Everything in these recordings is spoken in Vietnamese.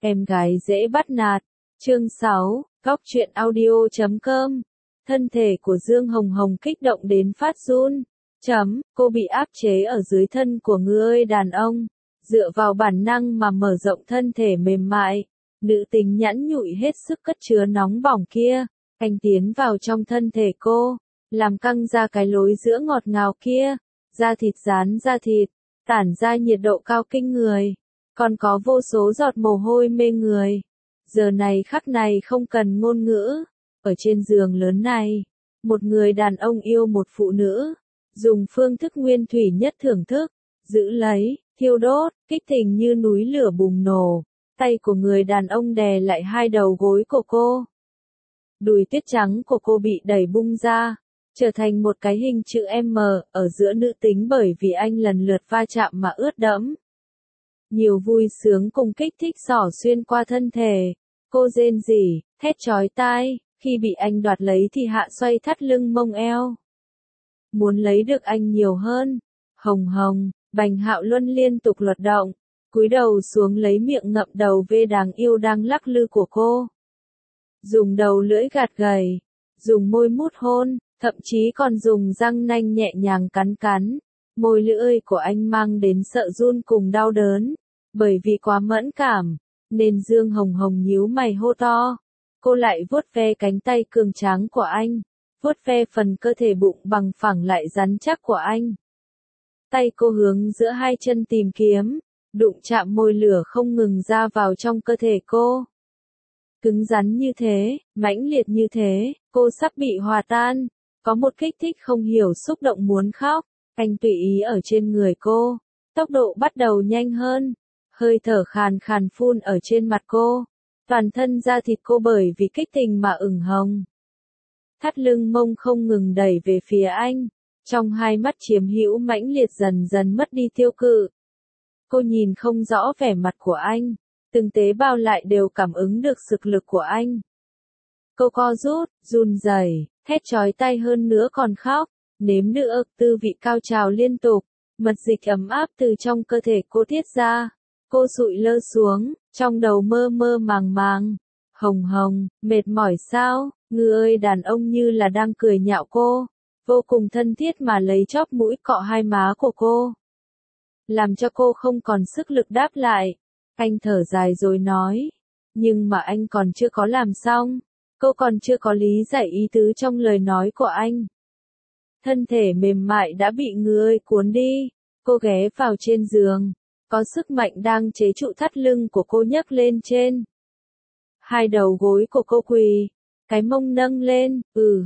Em gái dễ bắt nạt. Chương 6, Góc truyện audio.com. Thân thể của Dương Hồng Hồng kích động đến phát run. Cô bị áp chế ở dưới thân của người đàn ông, dựa vào bản năng mà mở rộng thân thể mềm mại. Nữ tính nhẵn nhụi hết sức cất chứa nóng bỏng kia, anh tiến vào trong thân thể cô, làm căng ra cái lối giữa ngọt ngào kia, da thịt dán da thịt, tản ra nhiệt độ cao kinh người, còn có vô số giọt mồ hôi mê người. Giờ này khắc này không cần ngôn ngữ, ở trên giường lớn này, một người đàn ông yêu một phụ nữ, dùng phương thức nguyên thủy nhất thưởng thức, giữ lấy, thiêu đốt, kích tình như núi lửa bùng nổ. Tay của người đàn ông đè lại hai đầu gối của cô. Đùi tuyết trắng của cô bị đẩy bung ra, trở thành một cái hình chữ M ở giữa nữ tính bởi vì anh lần lượt va chạm mà ướt đẫm. Nhiều vui sướng cùng kích thích xỏ xuyên qua thân thể. Cô rên rỉ, thét chói tai, khi bị anh đoạt lấy thì hạ xoay thắt lưng mông eo. Muốn lấy được anh nhiều hơn. Hồng Hồng, Bành Hạo Luân liên tục luật động, cúi đầu xuống lấy miệng ngậm đầu vê đáng yêu đang lắc lư của cô. Dùng đầu lưỡi gạt gầy, dùng môi mút hôn, thậm chí còn dùng răng nanh nhẹ nhàng cắn cắn. Môi lưỡi của anh mang đến sợ run cùng đau đớn, bởi vì quá mẫn cảm, nên Dương Hồng Hồng nhíu mày hô to. Cô lại vuốt ve cánh tay cường tráng của anh, vuốt ve phần cơ thể bụng bằng phẳng lại rắn chắc của anh. Tay cô hướng giữa hai chân tìm kiếm, đụng chạm môi lửa không ngừng ra vào trong cơ thể cô. Cứng rắn như thế, mãnh liệt như thế, cô sắp bị hòa tan, có một kích thích không hiểu xúc động muốn khóc. Anh tùy ý ở trên người cô, tốc độ bắt đầu nhanh hơn, hơi thở khàn khàn phun ở trên mặt cô, toàn thân da thịt cô bởi vì kích tình mà ửng hồng. Thắt lưng mông không ngừng đẩy về phía anh, trong hai mắt chiếm hữu mãnh liệt dần dần mất đi tiêu cự. Cô nhìn không rõ vẻ mặt của anh, từng tế bào lại đều cảm ứng được sức lực của anh. Cô co rút, run rẩy, thét chói tai hơn nữa còn khóc, nếm nữa tư vị cao trào liên tục, mật dịch ấm áp từ trong cơ thể cô tiết ra. Cô sụi lơ xuống, trong đầu mơ mơ màng màng. Hồng Hồng, mệt mỏi sao? Người đàn ông như là đang cười nhạo cô, vô cùng thân thiết mà lấy chóp mũi cọ hai má của cô, làm cho cô không còn sức lực đáp lại. Anh thở dài rồi nói, nhưng mà anh còn chưa có làm xong, cô còn chưa có lý giải ý tứ trong lời nói của anh. Thân thể mềm mại đã bị người cuốn đi, cô ghé vào trên giường, có sức mạnh đang chế trụ thắt lưng của cô nhấc lên trên. Hai đầu gối của cô quỳ, cái mông nâng lên,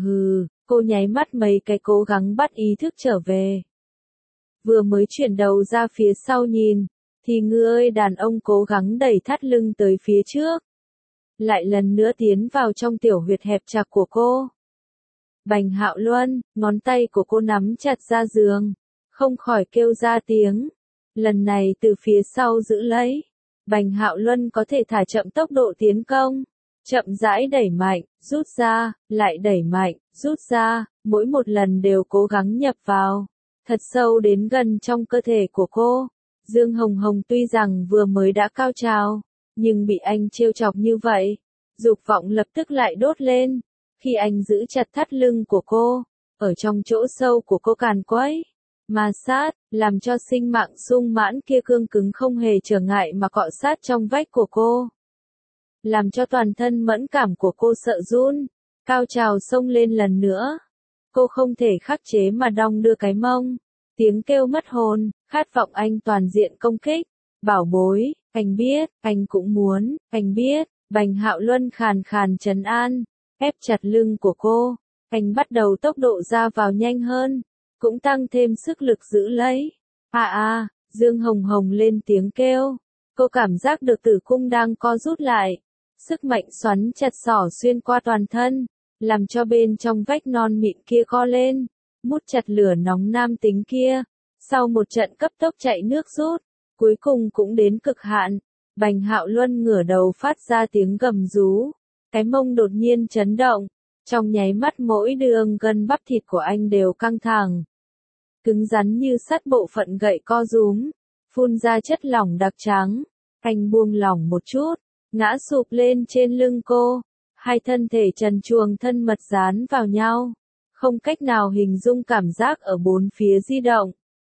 cô nháy mắt mấy cái cố gắng bắt ý thức trở về. Vừa mới chuyển đầu ra phía sau nhìn, thì người đàn ông cố gắng đẩy thắt lưng tới phía trước. Lại lần nữa tiến vào trong tiểu huyệt hẹp chặt của cô. Bành Hạo Luân, ngón tay của cô nắm chặt ra giường, không khỏi kêu ra tiếng. Lần này từ phía sau giữ lấy. Bành Hạo Luân có thể thả chậm tốc độ tiến công, chậm rãi đẩy mạnh, rút ra, lại đẩy mạnh, rút ra, mỗi một lần đều cố gắng nhập vào, thật sâu đến gần trong cơ thể của cô. Dương Hồng Hồng tuy rằng vừa mới đã cao trào, nhưng bị anh trêu chọc như vậy, dục vọng lập tức lại đốt lên. Khi anh giữ chặt thắt lưng của cô, ở trong chỗ sâu của cô càn quấy, ma sát, làm cho sinh mạng sung mãn kia cương cứng không hề trở ngại mà cọ sát trong vách của cô. Làm cho toàn thân mẫn cảm của cô sợ run, cao trào xông lên lần nữa. Cô không thể khắc chế mà đong đưa cái mông, tiếng kêu mất hồn, khát vọng anh toàn diện công kích. Bảo bối, anh biết, anh cũng muốn, anh biết. Bành Hạo Luân khàn khàn trấn an, ép chặt lưng của cô. Anh bắt đầu tốc độ ra vào nhanh hơn, cũng tăng thêm sức lực giữ lấy. Dương Hồng Hồng lên tiếng kêu. Cô cảm giác được tử cung đang co rút lại. Sức mạnh xoắn chặt xỏ xuyên qua toàn thân, làm cho bên trong vách non mịn kia co lên, mút chặt lửa nóng nam tính kia. Sau một trận cấp tốc chạy nước rút, cuối cùng cũng đến cực hạn. Bành Hạo Luân ngửa đầu phát ra tiếng gầm rú. Cái mông đột nhiên chấn động. Trong nháy mắt mỗi đường gân bắp thịt của anh đều căng thẳng, cứng rắn như sắt, bộ phận gậy co rúm, phun ra chất lỏng đặc trắng. Anh buông lỏng một chút, ngã sụp lên trên lưng cô. Hai thân thể trần truồng thân mật dán vào nhau, không cách nào hình dung cảm giác ở bốn phía di động.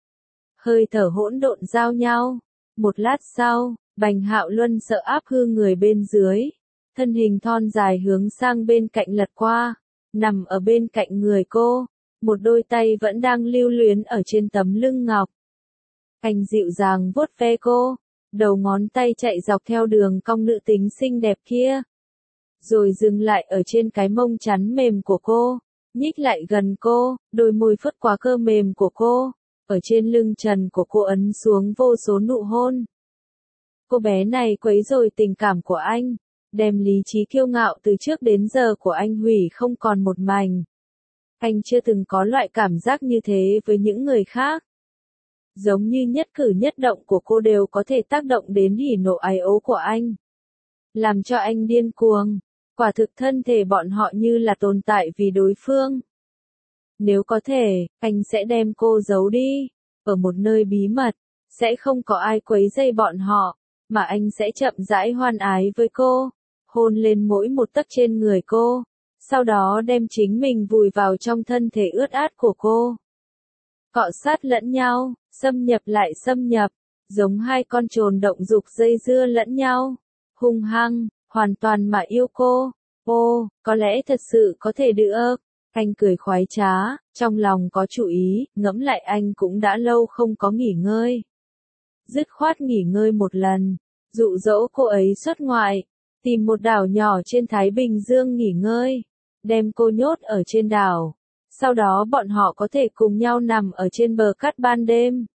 Hơi thở hỗn độn giao nhau. Một lát sau, Bành Hạo Luân sợ áp hư người bên dưới, thân hình thon dài hướng sang bên cạnh lật qua, nằm ở bên cạnh người cô, một đôi tay vẫn đang lưu luyến ở trên tấm lưng ngọc. Anh dịu dàng vuốt ve cô, đầu ngón tay chạy dọc theo đường cong nữ tính xinh đẹp kia, rồi dừng lại ở trên cái mông chắn mềm của cô, nhích lại gần cô, đôi môi phất qua cơ mềm của cô, ở trên lưng trần của cô ấn xuống vô số nụ hôn. Cô bé này quấy rối tình cảm của anh, đem lý trí kiêu ngạo từ trước đến giờ của anh hủy không còn một mảnh. Anh chưa từng có loại cảm giác như thế với những người khác. Giống như nhất cử nhất động của cô đều có thể tác động đến hỉ nộ ái ố của anh, làm cho anh điên cuồng. Quả thực thân thể bọn họ như là tồn tại vì đối phương. Nếu có thể, anh sẽ đem cô giấu đi, ở một nơi bí mật, sẽ không có ai quấy rầy bọn họ, mà anh sẽ chậm rãi hoan ái với cô, hôn lên mỗi một tấc trên người cô, sau đó đem chính mình vùi vào trong thân thể ướt át của cô. Cọ sát lẫn nhau, xâm nhập lại xâm nhập, giống hai con trồn động dục dây dưa lẫn nhau, hung hăng, hoàn toàn mà yêu cô. Ô, có lẽ thật sự có thể được. Anh cười khoái trá, trong lòng có chủ ý, ngẫm lại anh cũng đã lâu không có nghỉ ngơi. Dứt khoát nghỉ ngơi một lần, dụ dỗ cô ấy xuất ngoại, tìm một đảo nhỏ trên Thái Bình Dương nghỉ ngơi, đem cô nhốt ở trên đảo. Sau đó bọn họ có thể cùng nhau nằm ở trên bờ cát ban đêm.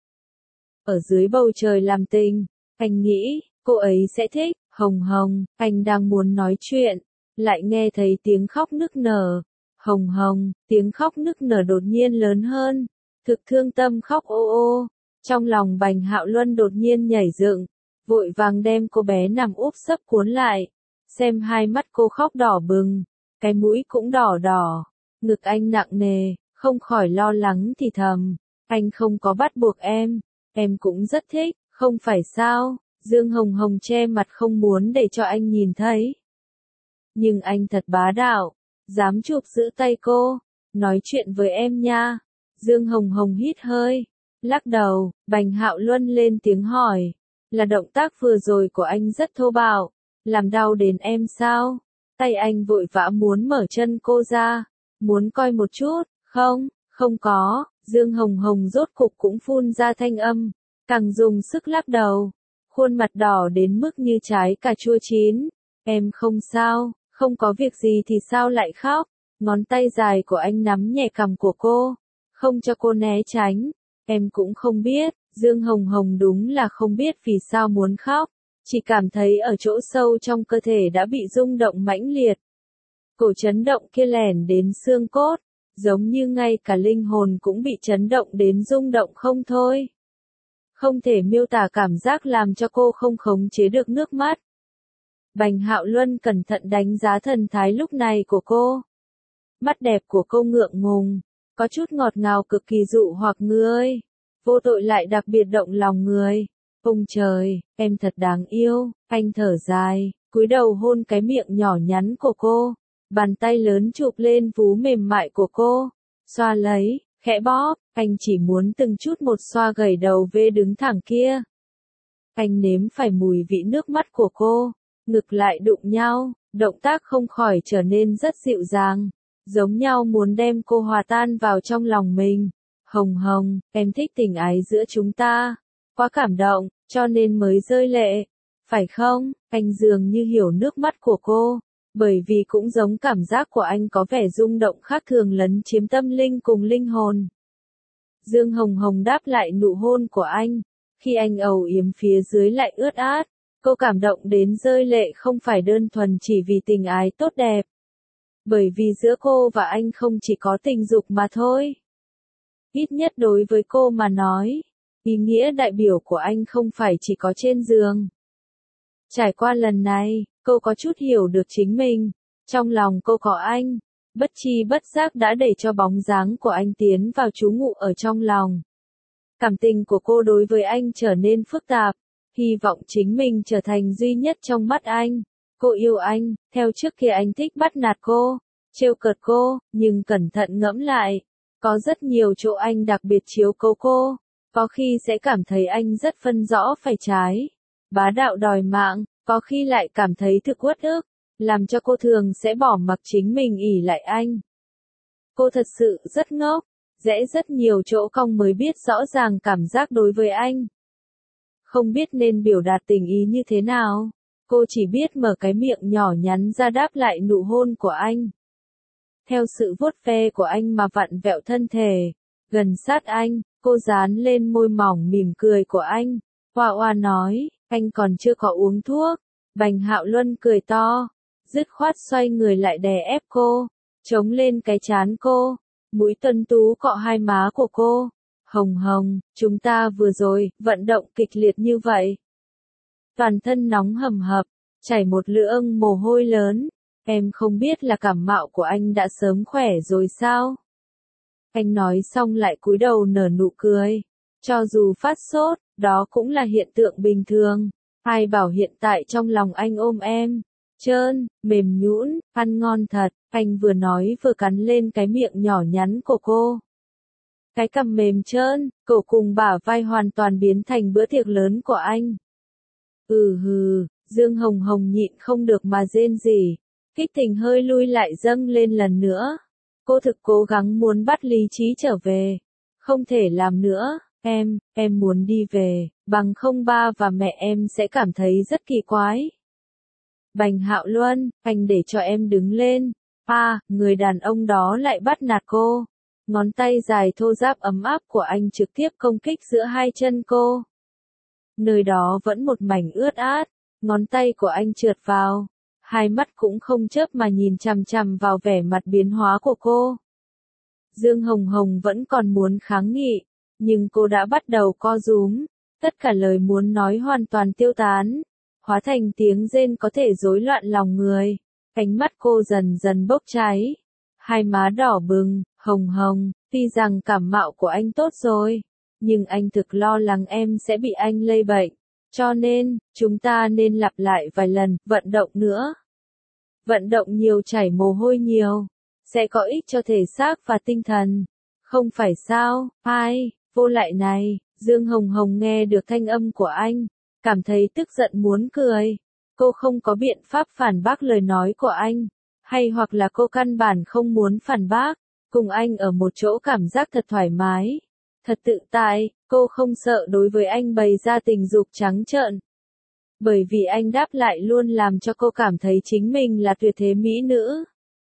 Ở dưới bầu trời làm tình, anh nghĩ, cô ấy sẽ thích. Hồng Hồng, anh đang muốn nói chuyện, lại nghe thấy tiếng khóc nức nở. Hồng Hồng, tiếng khóc nức nở đột nhiên lớn hơn, thực thương tâm khóc ô ô. Trong lòng Bành Hạo Luân đột nhiên nhảy dựng, vội vàng đem cô bé nằm úp sấp cuốn lại, xem hai mắt cô khóc đỏ bừng, cái mũi cũng đỏ đỏ, ngực anh nặng nề, không khỏi lo lắng thì thầm, anh không có bắt buộc em cũng rất thích, không phải sao? Dương Hồng Hồng che mặt không muốn để cho anh nhìn thấy. Nhưng anh thật bá đạo, dám chụp giữ tay cô, nói chuyện với em nha. Dương Hồng Hồng hít hơi, lắc đầu. Bành Hạo Luân lên tiếng hỏi, là động tác vừa rồi của anh rất thô bạo, làm đau đến em sao? Tay anh vội vã muốn mở chân cô ra, muốn coi một chút. Không có. Dương Hồng Hồng rốt cục cũng phun ra thanh âm, càng dùng sức lắc đầu, khuôn mặt đỏ đến mức như trái cà chua chín. Em không sao, không có việc gì thì sao lại khóc? Ngón tay dài của anh nắm nhẹ cằm của cô, không cho cô né tránh. Em cũng không biết. Dương Hồng Hồng đúng là không biết vì sao muốn khóc, chỉ cảm thấy ở chỗ sâu trong cơ thể đã bị rung động mãnh liệt. Cổ chấn động kia lẻn đến xương cốt, giống như ngay cả linh hồn cũng bị chấn động đến rung động không thôi. Không thể miêu tả cảm giác làm cho cô không khống chế được nước mắt. Bành Hạo Luân cẩn thận đánh giá thần thái lúc này của cô. Mắt đẹp của cô ngượng ngùng, có chút ngọt ngào cực kỳ dụ hoặc người, vô tội lại đặc biệt động lòng người. Ông trời, em thật đáng yêu. Anh thở dài, cúi đầu hôn cái miệng nhỏ nhắn của cô, bàn tay lớn chụp lên vú mềm mại của cô, xoa lấy, khẽ bóp. Anh chỉ muốn từng chút một xoa gầy đầu vê đứng thẳng kia. Anh nếm phải mùi vị nước mắt của cô, ngực lại đụng nhau, động tác không khỏi trở nên rất dịu dàng, giống nhau muốn đem cô hòa tan vào trong lòng mình. Hồng Hồng, em thích tình ái giữa chúng ta, quá cảm động, cho nên mới rơi lệ, phải không? Anh dường như hiểu nước mắt của cô, bởi vì cũng giống cảm giác của anh có vẻ rung động khác thường lấn chiếm tâm linh cùng linh hồn. Dương Hồng Hồng đáp lại nụ hôn của anh, khi anh âu yếm phía dưới lại ướt át, cô cảm động đến rơi lệ không phải đơn thuần chỉ vì tình ái tốt đẹp. Bởi vì giữa cô và anh không chỉ có tình dục mà thôi. Ít nhất đối với cô mà nói, ý nghĩa đại biểu của anh không phải chỉ có trên giường. Trải qua lần này, cô có chút hiểu được chính mình, trong lòng cô có anh, bất chi bất giác đã để cho bóng dáng của anh tiến vào trú ngụ ở trong lòng. Cảm tình của cô đối với anh trở nên phức tạp, hy vọng chính mình trở thành duy nhất trong mắt anh. Cô yêu anh, theo trước kia anh thích bắt nạt cô, trêu cợt cô, nhưng cẩn thận ngẫm lại, có rất nhiều chỗ anh đặc biệt chiếu cố cô, có khi sẽ cảm thấy anh rất phân rõ phải trái, bá đạo đòi mạng, có khi lại cảm thấy thực uất ức, làm cho cô thường sẽ bỏ mặc chính mình ỷ lại anh. Cô thật sự rất ngốc, rẽ rất nhiều chỗ cong mới biết rõ ràng cảm giác đối với anh. Không biết nên biểu đạt tình ý như thế nào, cô chỉ biết mở cái miệng nhỏ nhắn ra đáp lại nụ hôn của anh. Theo sự vuốt ve của anh mà vặn vẹo thân thể, gần sát anh, cô dán lên môi mỏng mỉm cười của anh. Hoa Hoa nói, anh còn chưa có uống thuốc. Bành Hạo Luân cười to, dứt khoát xoay người lại đè ép cô, chống lên cái trán cô, mũi tuấn tú cọ hai má của cô. Hồng Hồng, chúng ta vừa rồi, vận động kịch liệt như vậy. Toàn thân nóng hầm hập, chảy một lượng mồ hôi lớn. Em không biết là cảm mạo của anh đã sớm khỏe rồi sao? Anh nói xong lại cúi đầu nở nụ cười. Cho dù phát sốt, đó cũng là hiện tượng bình thường. Ai bảo hiện tại trong lòng anh ôm em, trơn, mềm nhũn, ăn ngon thật. Anh vừa nói vừa cắn lên cái miệng nhỏ nhắn của cô. Cái cằm mềm trơn, cổ cùng bả vai hoàn toàn biến thành bữa tiệc lớn của anh. Hừ, Dương Hồng Hồng nhịn không được mà rên rỉ. Kích tình hơi lui lại dâng lên lần nữa. Cô thực cố gắng muốn bắt lý trí trở về. Không thể làm nữa, em muốn đi về, bằng không ba và mẹ em sẽ cảm thấy rất kỳ quái. Bành Hạo Luân, anh để cho em đứng lên. Người đàn ông đó lại bắt nạt cô. Ngón tay dài thô ráp ấm áp của anh trực tiếp công kích giữa hai chân cô. Nơi đó vẫn một mảnh ướt át, ngón tay của anh trượt vào. Hai mắt cũng không chớp mà nhìn chằm chằm vào vẻ mặt biến hóa của cô. Dương Hồng Hồng vẫn còn muốn kháng nghị, nhưng cô đã bắt đầu co rúm, tất cả lời muốn nói hoàn toàn tiêu tán, hóa thành tiếng rên có thể rối loạn lòng người. Ánh mắt cô dần dần bốc cháy, hai má đỏ bừng. Hồng Hồng, tuy rằng cảm mạo của anh tốt rồi, nhưng anh thực lo lắng em sẽ bị anh lây bệnh, cho nên, chúng ta nên lặp lại vài lần, vận động nữa. Vận động nhiều, chảy mồ hôi nhiều, sẽ có ích cho thể xác và tinh thần. Không phải sao? Vô lại này. Dương Hồng Hồng nghe được thanh âm của anh, cảm thấy tức giận muốn cười. Cô không có biện pháp phản bác lời nói của anh, hay hoặc là cô căn bản không muốn phản bác. Cùng anh ở một chỗ cảm giác thật thoải mái, thật tự tại, cô không sợ đối với anh bày ra tình dục trắng trợn. Bởi vì anh đáp lại luôn làm cho cô cảm thấy chính mình là tuyệt thế mỹ nữ.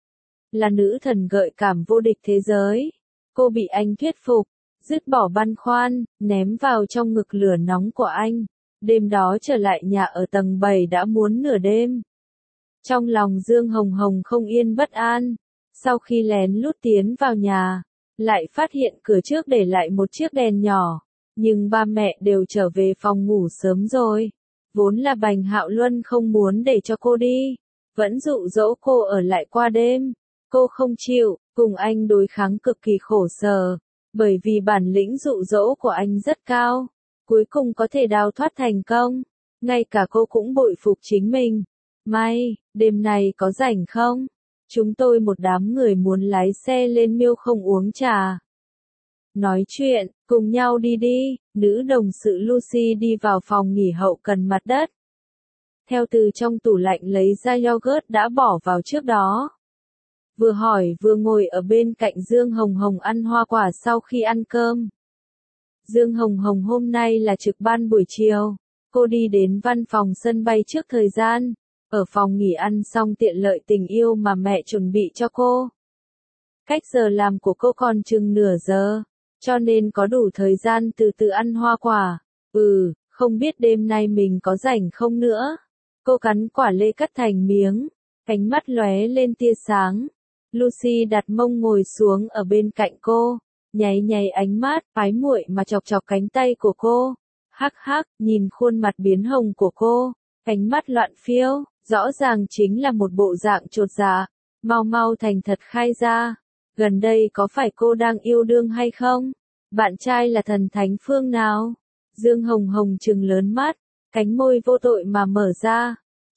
Là nữ thần gợi cảm vô địch thế giới. Cô bị anh thuyết phục, dứt bỏ băn khoăn, ném vào trong ngực lửa nóng của anh. Đêm đó trở lại nhà ở tầng 7 đã muốn nửa đêm. Trong lòng Dương Hồng Hồng không yên bất an. Sau khi lén lút tiến vào nhà, lại phát hiện cửa trước để lại một chiếc đèn nhỏ, nhưng ba mẹ đều trở về phòng ngủ sớm rồi. Vốn là Bành Hạo Luân không muốn để cho cô đi, vẫn dụ dỗ cô ở lại qua đêm. Cô không chịu, cùng anh đối kháng cực kỳ khổ sở, bởi vì bản lĩnh dụ dỗ của anh rất cao, cuối cùng có thể đào thoát thành công. Ngay cả cô cũng bội phục chính mình. May, đêm này có rảnh không? Chúng tôi một đám người muốn lái xe lên Miêu Không uống trà. Nói chuyện, cùng nhau đi đi. Nữ đồng sự Lucy đi vào phòng nghỉ hậu cần mặt đất. Theo từ trong tủ lạnh lấy ra yogurt đã bỏ vào trước đó. Vừa hỏi vừa ngồi ở bên cạnh Dương Hồng Hồng ăn hoa quả sau khi ăn cơm. Dương Hồng Hồng hôm nay là trực ban buổi chiều. Cô đi đến văn phòng sân bay trước thời gian. Ở phòng nghỉ ăn xong tiện lợi tình yêu mà mẹ chuẩn bị cho cô. Cách giờ làm của cô còn chừng nửa giờ, cho nên có đủ thời gian từ từ ăn hoa quả. Không biết đêm nay mình có rảnh không nữa. Cô cắn quả lê cắt thành miếng, ánh mắt lóe lên tia sáng. Lucy đặt mông ngồi xuống ở bên cạnh cô, nháy nháy ánh mắt, ái muội mà chọc chọc cánh tay của cô. Hắc hắc, nhìn khuôn mặt biến hồng của cô, ánh mắt loạn phiêu. Rõ ràng chính là một bộ dạng chột dạ, mau thành thật khai ra. Gần đây có phải cô đang yêu đương hay không? Bạn trai là thần thánh phương nào? Dương Hồng Hồng trừng lớn mắt, cánh môi vô tội mà mở ra.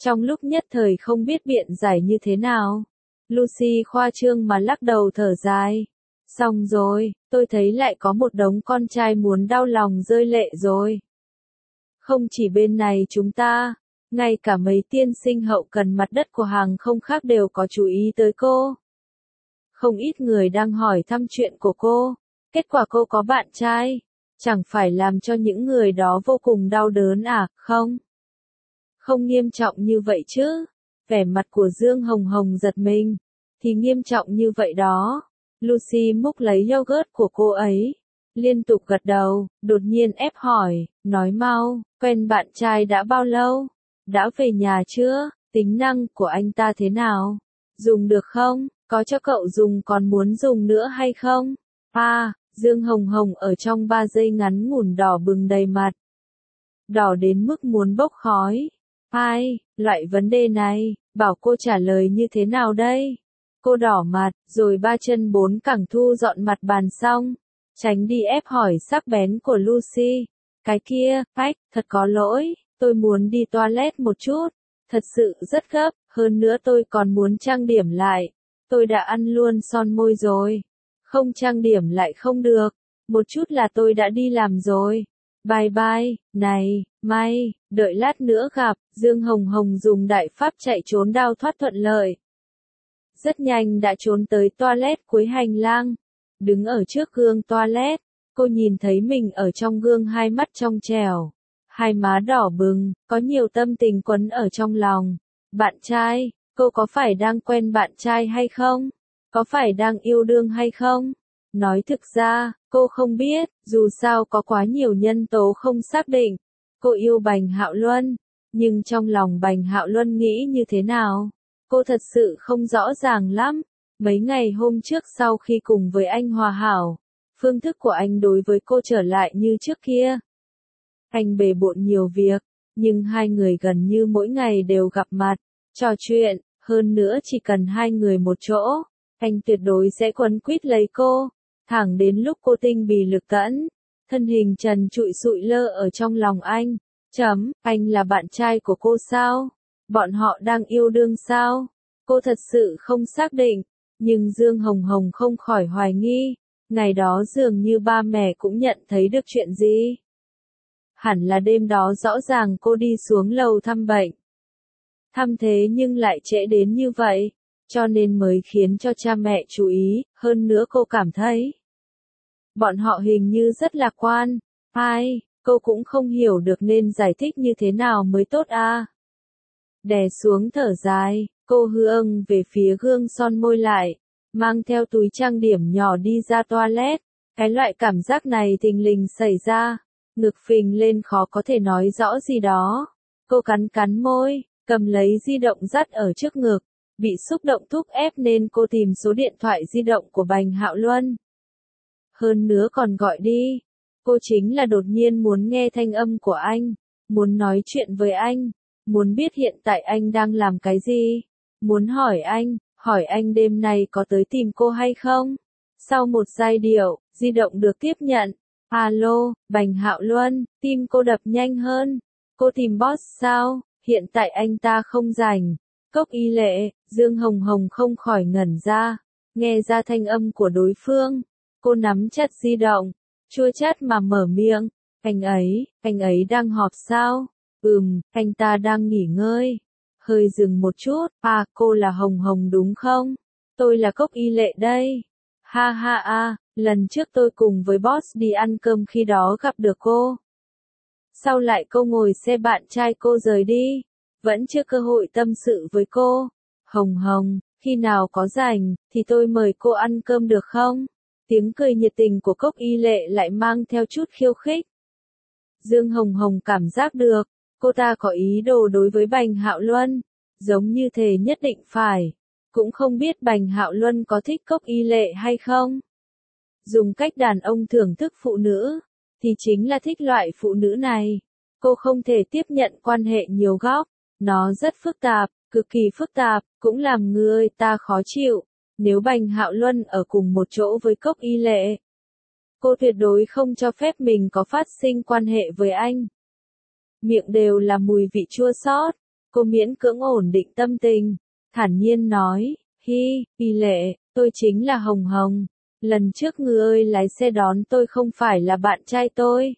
Trong lúc nhất thời không biết biện giải như thế nào, Lucy khoa trương mà lắc đầu thở dài. Xong rồi, tôi thấy lại có một đống con trai muốn đau lòng rơi lệ rồi. Không chỉ bên này chúng ta, ngay cả mấy tiên sinh hậu cần mặt đất của hàng không khác đều có chú ý tới cô. Không ít người đang hỏi thăm chuyện của cô, kết quả cô có bạn trai, chẳng phải làm cho những người đó vô cùng đau đớn à, không? Không nghiêm trọng như vậy chứ, vẻ mặt của Dương Hồng Hồng giật mình, thì nghiêm trọng như vậy đó. Lucy múc lấy yogurt của cô ấy, liên tục gật đầu, đột nhiên ép hỏi, nói mau, quen bạn trai đã bao lâu? Đã về nhà chưa? Tính năng của anh ta thế nào? Dùng được không? Có cho cậu dùng còn muốn dùng nữa hay không? Dương Hồng Hồng ở trong 3 giây ngắn ngủn đỏ bừng đầy mặt. Đỏ đến mức muốn bốc khói. Loại vấn đề này, bảo cô trả lời như thế nào đây? Cô đỏ mặt, rồi 3 chân 4 cẳng thu dọn mặt bàn xong. Tránh đi ép hỏi sắc bén của Lucy. Cái kia, thật có lỗi, tôi muốn đi toilet một chút. Thật sự rất gấp, hơn nữa tôi còn muốn trang điểm lại. Tôi đã ăn luôn son môi rồi. Không trang điểm lại không được. Một chút là tôi đã đi làm rồi. Bye bye, này, may, đợi lát nữa gặp. Dương Hồng Hồng dùng đại pháp chạy trốn đao thoát thuận lợi. Rất nhanh đã trốn tới toilet cuối hành lang. Đứng ở trước gương toilet, cô nhìn thấy mình ở trong gương, hai mắt trong trẻo, hai má đỏ bừng, có nhiều tâm tình quấn ở trong lòng. Bạn trai, cô có phải đang quen bạn trai hay không? Có phải đang yêu đương hay không? Nói thực ra, cô không biết, dù sao có quá nhiều nhân tố không xác định. Cô yêu Bành Hạo Luân, nhưng trong lòng Bành Hạo Luân nghĩ như thế nào? Cô thật sự không rõ ràng lắm. Mấy ngày hôm trước sau khi cùng với anh hòa hảo, phương thức của anh đối với cô trở lại như trước kia. Anh bề bộn nhiều việc, nhưng hai người gần như mỗi ngày đều gặp mặt, trò chuyện, hơn nữa chỉ cần hai người một chỗ, anh tuyệt đối sẽ quấn quýt lấy cô, thẳng đến lúc cô tinh bì lực tẫn, thân hình trần trụi sụi lơ ở trong lòng anh. Anh là bạn trai của cô sao? Bọn họ đang yêu đương sao? Cô thật sự không xác định, nhưng Dương Hồng Hồng không khỏi hoài nghi, ngày đó dường như ba mẹ cũng nhận thấy được chuyện gì. Hẳn là đêm đó rõ ràng cô đi xuống lầu thăm bệnh. Thăm thế nhưng lại trễ đến như vậy, cho nên mới khiến cho cha mẹ chú ý, hơn nữa cô cảm thấy bọn họ hình như rất lạc quan. Cô cũng không hiểu được nên giải thích như thế nào mới tốt à. Đè xuống thở dài, cô hướng về phía gương son môi lại, mang theo túi trang điểm nhỏ đi ra toilet. Cái loại cảm giác này thình lình xảy ra, ngực phình lên khó có thể nói rõ gì đó. Cô cắn cắn môi, cầm lấy di động dắt ở trước ngực, bị xúc động thúc ép nên cô tìm số điện thoại di động của Bành Hạo Luân. Hơn nữa còn gọi đi. Cô chính là đột nhiên muốn nghe thanh âm của anh, muốn nói chuyện với anh, muốn biết hiện tại anh đang làm cái gì, muốn hỏi anh đêm nay có tới tìm cô hay không. Sau một giai điệu, di động được tiếp nhận. Alo, Bành Hạo Luân, tim cô đập nhanh hơn. Cô tìm boss sao? Hiện tại anh ta không rảnh. Cốc Y Lệ, Dương Hồng Hồng không khỏi ngẩn ra, nghe ra thanh âm của đối phương. Cô nắm chặt di động, chua chát mà mở miệng. Anh ấy đang họp sao? Anh ta đang nghỉ ngơi. Hơi dừng một chút, cô là Hồng Hồng đúng không? Tôi là Cốc Y Lệ đây. Lần trước tôi cùng với boss đi ăn cơm khi đó gặp được cô. Sau lại cô ngồi xe bạn trai cô rời đi, vẫn chưa cơ hội tâm sự với cô. Hồng Hồng, khi nào có rảnh, thì tôi mời cô ăn cơm được không? Tiếng cười nhiệt tình của Cốc Y Lệ lại mang theo chút khiêu khích. Dương Hồng Hồng cảm giác được, cô ta có ý đồ đối với Bành Hạo Luân, giống như thề nhất định phải. Cũng không biết Bành Hạo Luân có thích Cốc Y Lệ hay không. Dùng cách đàn ông thưởng thức phụ nữ, thì chính là thích loại phụ nữ này. Cô không thể tiếp nhận quan hệ nhiều góc, nó rất phức tạp, cực kỳ phức tạp, cũng làm người ta khó chịu. Nếu Bành Hạo Luân ở cùng một chỗ với Cốc Y Lệ, cô tuyệt đối không cho phép mình có phát sinh quan hệ với anh. Miệng đều là mùi vị chua xót, Cô miễn cưỡng ổn định tâm tình, thản nhiên nói, hi, Y Lệ, tôi chính là Hồng Hồng. Lần trước ngươi lái xe đón tôi không phải là bạn trai tôi.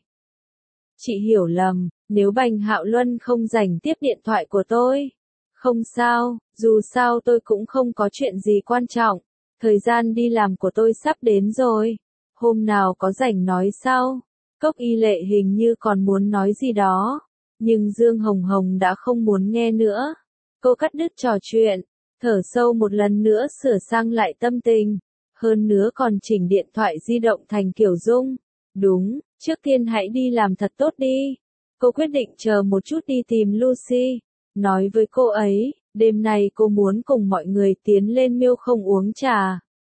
Chị hiểu lầm, nếu Bành Hạo Luân không rảnh tiếp điện thoại của tôi. Không sao, dù sao tôi cũng không có chuyện gì quan trọng. Thời gian đi làm của tôi sắp đến rồi. Hôm nào có rảnh nói sau. Cốc Y Lệ hình như còn muốn nói gì đó. Nhưng Dương Hồng Hồng đã không muốn nghe nữa. Cô cắt đứt trò chuyện, thở sâu một lần nữa sửa sang lại tâm tình. Hơn nữa còn chỉnh điện thoại di động thành kiểu rung. Đúng, trước tiên hãy đi làm thật tốt đi. Cô quyết định chờ một chút đi tìm Lucy. Nói với cô ấy, đêm nay cô muốn cùng mọi người tiến lên Miêu Không uống trà.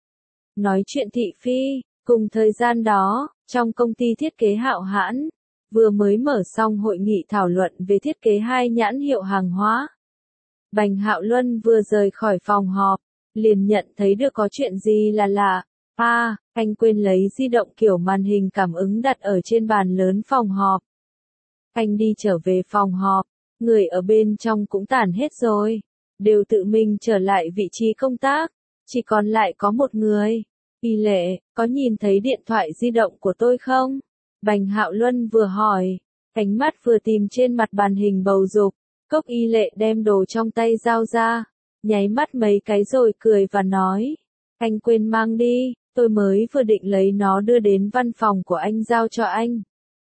Nói chuyện thị phi, cùng thời gian đó, trong công ty thiết kế Hạo Hãn, vừa mới mở xong hội nghị thảo luận về thiết kế 2 nhãn hiệu hàng hóa. Bành Hạo Luân vừa rời khỏi phòng họp, liền nhận thấy được có chuyện gì là lạ. Anh quên lấy di động kiểu màn hình cảm ứng đặt ở trên bàn lớn phòng họp. Anh đi trở về phòng họp, người ở bên trong cũng tản hết rồi, đều tự mình trở lại vị trí công tác, chỉ còn lại có một người. Y Lệ, có nhìn thấy điện thoại di động của tôi không? Bành Hạo Luân vừa hỏi, ánh mắt vừa tìm trên mặt bàn hình bầu dục. Cốc Y Lệ đem đồ trong tay giao ra, nháy mắt mấy cái rồi cười và nói, anh quên mang đi, tôi mới vừa định lấy nó đưa đến văn phòng của anh giao cho anh.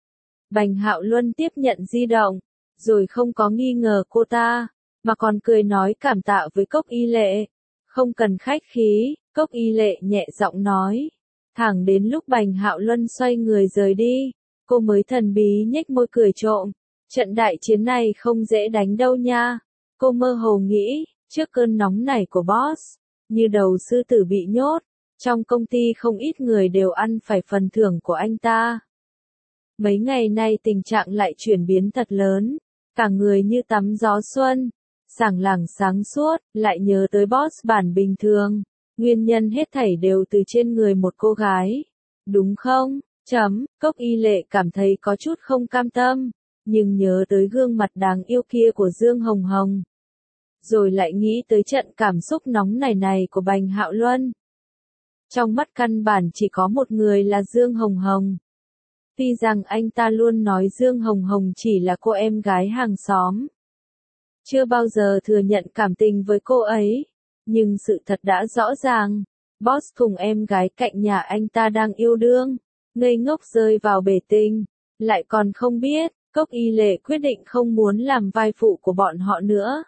Bành Hạo Luân tiếp nhận di động, rồi không có nghi ngờ cô ta, mà còn cười nói cảm tạ với Cốc Y Lệ. Không cần khách khí, Cốc Y Lệ nhẹ giọng nói. Thẳng đến lúc Bành Hạo Luân xoay người rời đi, cô mới thần bí nhếch môi cười trộm. Trận đại chiến này không dễ đánh đâu nha. Cô mơ hồ nghĩ, trước cơn nóng nảy của boss, như đầu sư tử bị nhốt, trong công ty không ít người đều ăn phải phần thưởng của anh ta. Mấy ngày nay tình trạng lại chuyển biến thật lớn, cả người như tắm gió xuân, sảng lảng sáng suốt, lại nhớ tới boss bản bình thường, nguyên nhân hết thảy đều từ trên người một cô gái. Đúng không? Cốc Y Lệ cảm thấy có chút không cam tâm, nhưng nhớ tới gương mặt đáng yêu kia của Dương Hồng Hồng. Rồi lại nghĩ tới trận cảm xúc nóng này của Bành Hạo Luân. Trong mắt căn bản chỉ có một người là Dương Hồng Hồng. Tuy rằng anh ta luôn nói Dương Hồng Hồng chỉ là cô em gái hàng xóm. Chưa bao giờ thừa nhận cảm tình với cô ấy. Nhưng sự thật đã rõ ràng. Boss cùng em gái cạnh nhà anh ta đang yêu đương. Ngây ngốc rơi vào bể tình. Lại còn không biết, Cốc Y Lệ quyết định không muốn làm vai phụ của bọn họ nữa.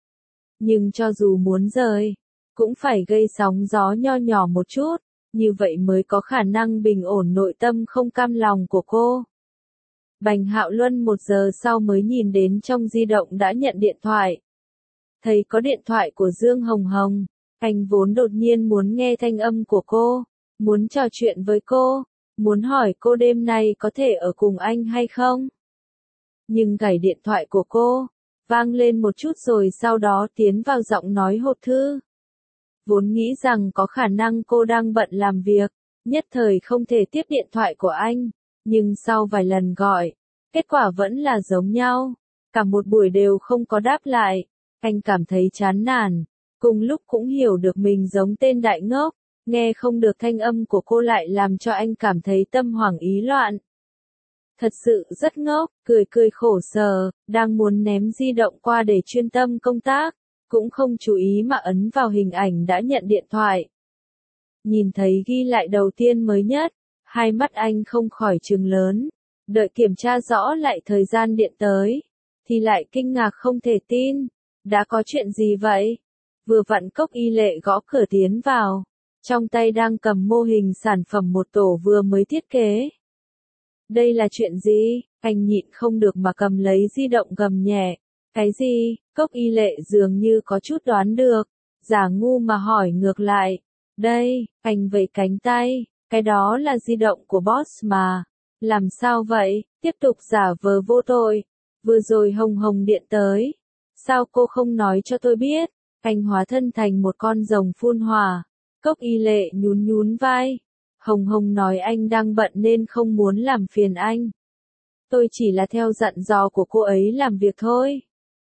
Nhưng cho dù muốn rời, cũng phải gây sóng gió nho nhỏ một chút. Như vậy mới có khả năng bình ổn nội tâm không cam lòng của cô. Bành Hạo Luân 1 giờ sau mới nhìn đến trong di động đã nhận điện thoại. Thấy có điện thoại của Dương Hồng Hồng, anh vốn đột nhiên muốn nghe thanh âm của cô, muốn trò chuyện với cô, muốn hỏi cô đêm nay có thể ở cùng anh hay không. Nhưng gảy điện thoại của cô, vang lên một chút rồi sau đó tiến vào giọng nói hộp thư. Vốn nghĩ rằng có khả năng cô đang bận làm việc, nhất thời không thể tiếp điện thoại của anh, nhưng sau vài lần gọi, kết quả vẫn là giống nhau, cả một buổi đều không có đáp lại, anh cảm thấy chán nản, cùng lúc cũng hiểu được mình giống tên đại ngốc, nghe không được thanh âm của cô lại làm cho anh cảm thấy tâm hoảng ý loạn. Thật sự rất ngốc, cười khổ sở, đang muốn ném di động qua để chuyên tâm công tác. Cũng không chú ý mà ấn vào hình ảnh đã nhận điện thoại. Nhìn thấy ghi lại đầu tiên mới nhất, hai mắt anh không khỏi trừng lớn. Đợi kiểm tra rõ lại thời gian điện tới, thì lại kinh ngạc không thể tin. Đã có chuyện gì vậy? Vừa vặn Cốc Y Lệ gõ cửa tiến vào. Trong tay đang cầm mô hình sản phẩm một tổ vừa mới thiết kế. Đây là chuyện gì? Anh nhịn không được mà cầm lấy di động gầm nhẹ. Cái gì? Cốc Y Lệ dường như có chút đoán được, giả ngu mà hỏi ngược lại. Đây, anh vẫy cánh tay, cái đó là di động của boss mà. Làm sao vậy? Tiếp tục giả vờ vô tội. Vừa rồi Hồng Hồng điện tới. Sao cô không nói cho tôi biết? Anh hóa thân thành một con rồng phun hỏa. Cốc Y Lệ nhún vai. Hồng Hồng nói anh đang bận nên không muốn làm phiền anh. Tôi chỉ là theo dặn dò của cô ấy làm việc thôi.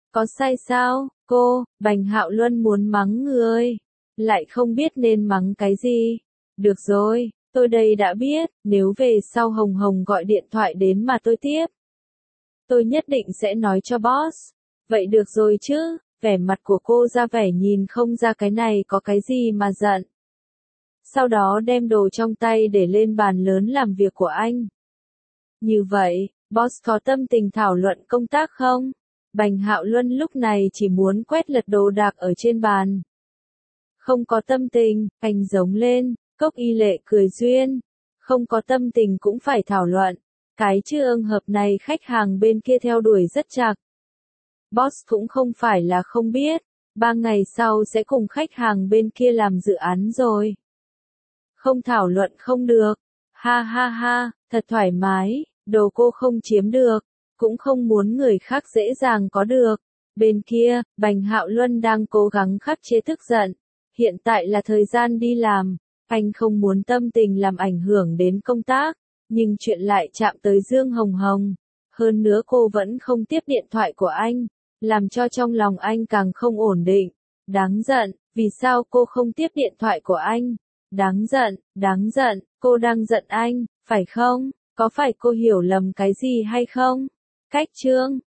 Có sai sao, cô? Bành Hạo Luân muốn mắng người, lại không biết nên mắng cái gì. Được rồi, tôi đây đã biết, nếu về sau Hồng Hồng gọi điện thoại đến mà tôi tiếp, tôi nhất định sẽ nói cho boss. Vậy được rồi chứ, vẻ mặt của cô ra vẻ nhìn không ra cái này có cái gì mà giận. Sau đó đem đồ trong tay để lên bàn lớn làm việc của anh. Như vậy, boss có tâm tình thảo luận công tác không? Bành Hạo Luân lúc này chỉ muốn quét lật đồ đạc ở trên bàn. Không có tâm tình, anh giống lên, Cốc Y Lệ cười duyên. Không có tâm tình cũng phải thảo luận. Cái trường hợp này khách hàng bên kia theo đuổi rất chặt. Boss cũng không phải là không biết, 3 ngày sau sẽ cùng khách hàng bên kia làm dự án rồi. Không thảo luận không được. Ha ha ha, thật thoải mái, đồ cô không chiếm được, cũng không muốn người khác dễ dàng có được. Bên kia, Bành Hạo Luân đang cố gắng khắc chế tức giận. Hiện tại là thời gian đi làm, anh không muốn tâm tình làm ảnh hưởng đến công tác, nhưng chuyện lại chạm tới Dương Hồng Hồng. Hơn nữa cô vẫn không tiếp điện thoại của anh, làm cho trong lòng anh càng không ổn định. Đáng giận, vì sao cô không tiếp điện thoại của anh? Đáng giận, cô đang giận anh, phải không? Có phải cô hiểu lầm cái gì hay không? Cách chương